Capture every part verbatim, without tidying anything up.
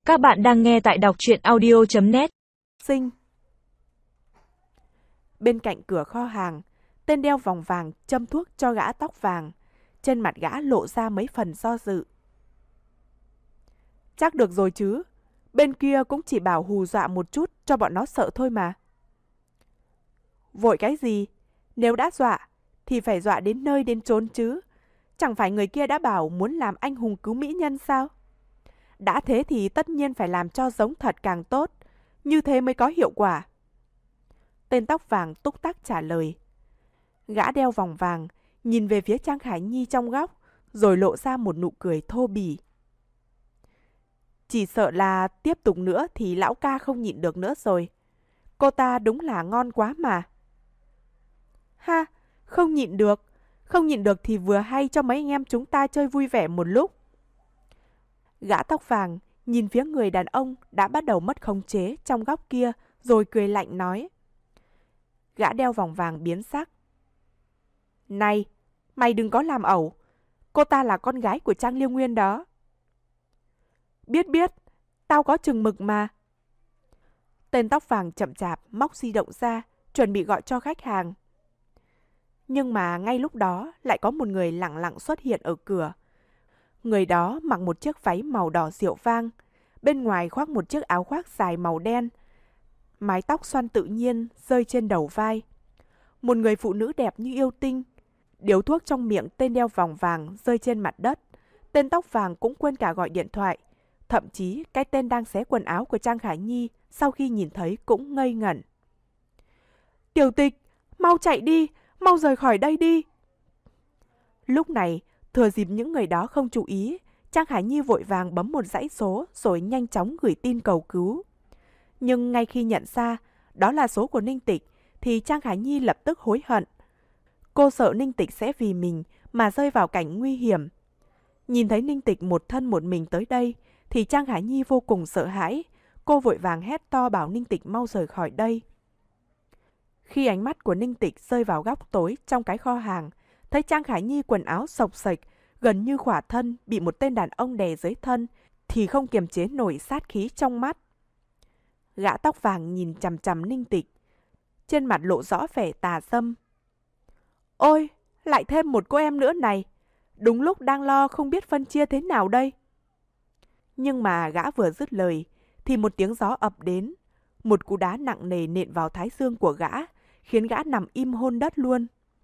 Các bạn đang nghe tại đọc truyện audio chấm net. Sinh. Bên cạnh cửa kho hàng, tên đeo vòng vàng châm thuốc cho gã tóc vàng. Trên mặt gã lộ ra mấy phần do dự. Chắc được rồi chứ. Bên kia cũng chỉ bảo hù dọa một chút cho bọn nó sợ thôi mà. Vội cái gì? Nếu đã dọa thì phải dọa đến nơi đến chốn chứ. Chẳng phải người kia đã bảo muốn làm anh hùng cứu mỹ nhân sao? Đã thế thì tất nhiên phải làm cho giống thật càng tốt. Như thế mới có hiệu quả. Tên tóc vàng túc tắc trả lời. Gã đeo vòng vàng nhìn về phía Trang Khải Nhi trong góc, rồi lộ ra một nụ cười thô bỉ. Chỉ sợ là tiếp tục nữa thì lão ca không nhịn được nữa rồi. Cô ta đúng là ngon quá mà. Ha, không nhịn được. Không nhịn được thì vừa hay cho mấy anh em chúng ta chơi vui vẻ một lúc. Gã tóc vàng nhìn phía người đàn ông đã bắt đầu mất khống chế trong góc kia, rồi cười lạnh nói. Gã đeo vòng vàng biến sắc. Này, mày đừng có làm ẩu. Cô ta là con gái của Trang Liêu Nguyên đó. Biết biết, tao có chừng mực mà. Tên tóc vàng chậm chạp móc di động ra, chuẩn bị gọi cho khách hàng. Nhưng mà ngay lúc đó lại có một người lẳng lặng xuất hiện ở cửa. Người đó mặc một chiếc váy màu đỏ rượu vang, bên ngoài khoác một chiếc áo khoác dài màu đen. Mái tóc xoăn tự nhiên rơi trên đầu vai. Một người phụ nữ đẹp như yêu tinh. Điếu thuốc trong miệng tên đeo vòng vàng rơi trên mặt đất. Tên tóc vàng cũng quên cả gọi điện thoại. Thậm chí cái tên đang xé quần áo của Trang Khải Nhi sau khi nhìn thấy cũng ngây ngẩn. Tiểu Tịch, mau chạy đi, mau rời khỏi đây đi. Lúc này, thừa dịp những người đó không chú ý, Trang Khải Nhi vội vàng bấm một dãy số rồi nhanh chóng gửi tin cầu cứu. Nhưng ngay khi nhận ra đó là số của Ninh Tịch thì Trang Khải Nhi lập tức hối hận. Cô sợ Ninh Tịch sẽ vì mình mà rơi vào cảnh nguy hiểm. Nhìn thấy Ninh Tịch một thân một mình tới đây thì Trang Khải Nhi vô cùng sợ hãi. Cô vội vàng hét to bảo Ninh Tịch mau rời khỏi đây. Khi ánh mắt của Ninh Tịch rơi vào góc tối trong cái kho hàng, thấy Trang Khải Nhi quần áo xộc xệch, gần như khỏa thân bị một tên đàn ông đè dưới thân, thì không kiềm chế nổi sát khí trong mắt. Gã tóc vàng nhìn chằm chằm Ninh Tịch, trên mặt lộ rõ vẻ tà dâm. Ôi, lại thêm một cô em nữa này, đúng lúc đang lo không biết phân chia thế nào đây. Nhưng mà gã vừa dứt lời, thì một tiếng gió ập đến, một cú đá nặng nề nện vào thái dương của gã, khiến gã nằm im hôn đất luôn.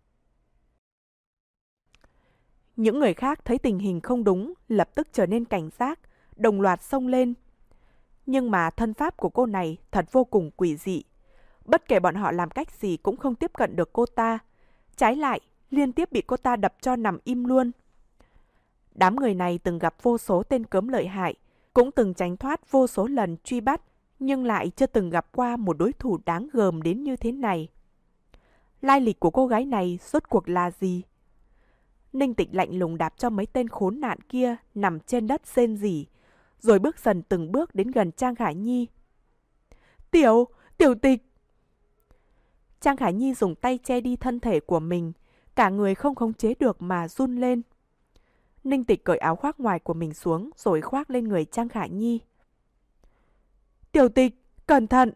Những người khác thấy tình hình không đúng, lập tức trở nên cảnh giác, đồng loạt xông lên. Nhưng mà thân pháp của cô này thật vô cùng quỷ dị. Bất kể bọn họ làm cách gì cũng không tiếp cận được cô ta. Trái lại, liên tiếp bị cô ta đập cho nằm im luôn. Đám người này từng gặp vô số tên cớm lợi hại, cũng từng tránh thoát vô số lần truy bắt, nhưng lại chưa từng gặp qua một đối thủ đáng gờm đến như thế này. Lai lịch của cô gái này rốt cuộc là gì? Ninh Tịch lạnh lùng đạp cho mấy tên khốn nạn kia nằm trên đất rên rỉ, rồi bước dần từng bước đến gần Trang Khải Nhi. Tiểu, Tiểu Tịch! Trang Khải Nhi dùng tay che đi thân thể của mình, cả người không khống chế được mà run lên. Ninh Tịch cởi áo khoác ngoài của mình xuống rồi khoác lên người Trang Khải Nhi. Tiểu Tịch, cẩn thận!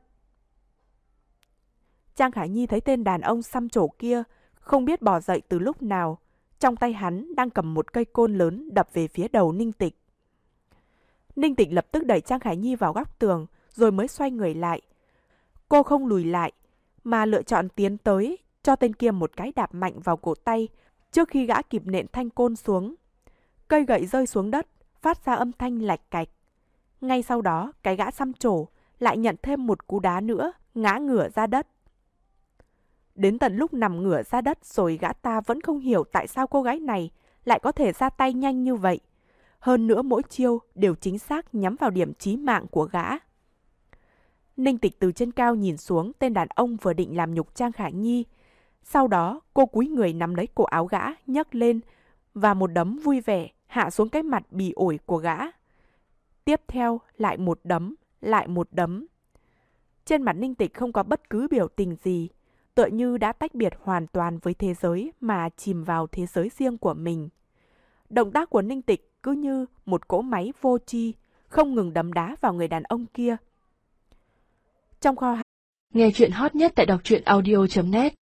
Trang Khải Nhi thấy tên đàn ông xăm trổ kia không biết bò dậy từ lúc nào. Trong tay hắn đang cầm một cây côn lớn đập về phía đầu Ninh Tịch. Ninh Tịch lập tức đẩy Trang Khải Nhi vào góc tường rồi mới xoay người lại. Cô không lùi lại mà lựa chọn tiến tới cho tên kia một cái đạp mạnh vào cổ tay trước khi gã kịp nện thanh côn xuống. Cây gậy rơi xuống đất, phát ra âm thanh lạch cạch. Ngay sau đó, cái gã xăm trổ lại nhận thêm một cú đá nữa, ngã ngửa ra đất. Đến tận lúc nằm ngửa ra đất rồi gã ta vẫn không hiểu tại sao cô gái này lại có thể ra tay nhanh như vậy. Hơn nữa mỗi chiêu đều chính xác nhắm vào điểm chí mạng của gã. Ninh Tịch từ trên cao nhìn xuống tên đàn ông vừa định làm nhục Trang Khải Nhi. Sau đó cô cúi người nắm lấy cổ áo gã nhấc lên và một đấm vui vẻ hạ xuống cái mặt bì ổi của gã. Tiếp theo lại một đấm, lại một đấm. Trên mặt Ninh Tịch không có bất cứ biểu tình gì, tựa như đã tách biệt hoàn toàn với thế giới mà chìm vào thế giới riêng của mình. Động tác của Ninh Tịch cứ như một cỗ máy vô tri, không ngừng đấm đá vào người đàn ông kia. Trong kho Nghe chuyện hot nhất tại đọc truyện audio chấm net